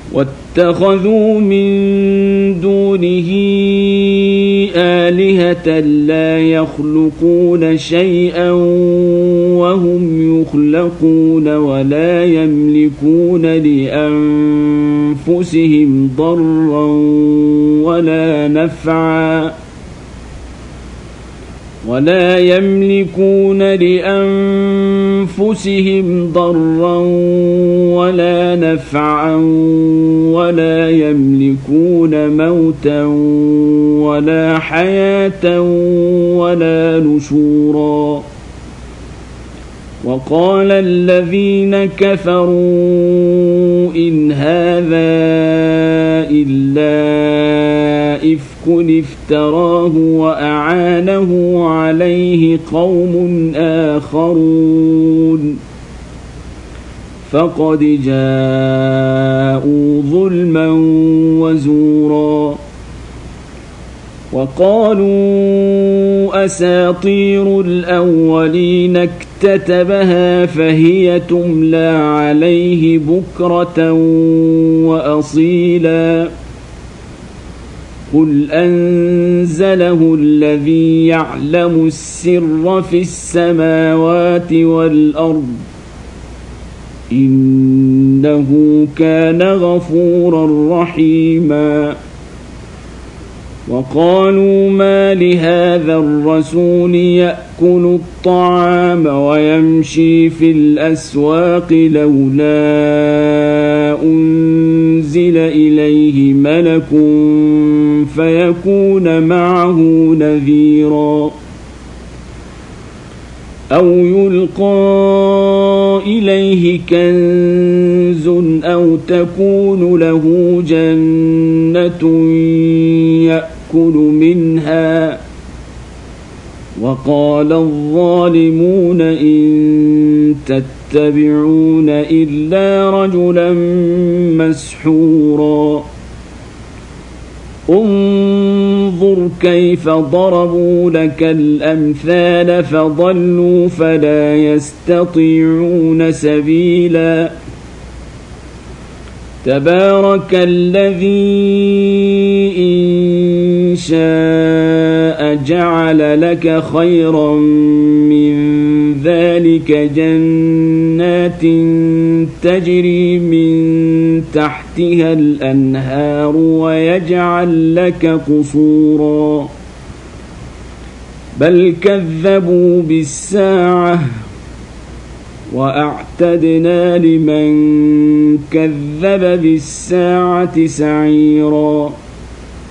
واتخذوا من دونه آلهة لا يخلقون شيئا وهم يخلقون ولا يملكون لأنفسهم ضرا ولا نفعا ولا يملكون موتا ولا حياة ولا نشورا. وقال الذين كفروا إن هذا إلا إفك افتراه وأعانه عليه قوم آخرون فقد جاءوا ظلما وزورا. وقالوا أساطير الأولين اكتتبها فهي تملى عليه بكرة وأصيلا. قل أنزله الذي يعلم السر في السماوات والأرض إنه كان غفورا رحيما. وقالوا ما لهذا الرسول يأكل الطعام ويمشي في الأسواق لولا أنزل إليه ملك فيكون معه نذيرا أو يلقى إليه كنز أو تكون له جنة يأكل منها. وقال الظالمون إن تتبعون إلا رجلا مسحورا. انظر كيف ضربوا لك الأمثال فضلوا فلا يستطيعون سبيلا. تبارك الذي إن شاء جعل لك خيرا من ذلك جنات تجري من تحتها الأنهار ويجعل لك قصورا بل كذبوا بالساعة وأعتدنا لمن كذب بالساعة سعيرا.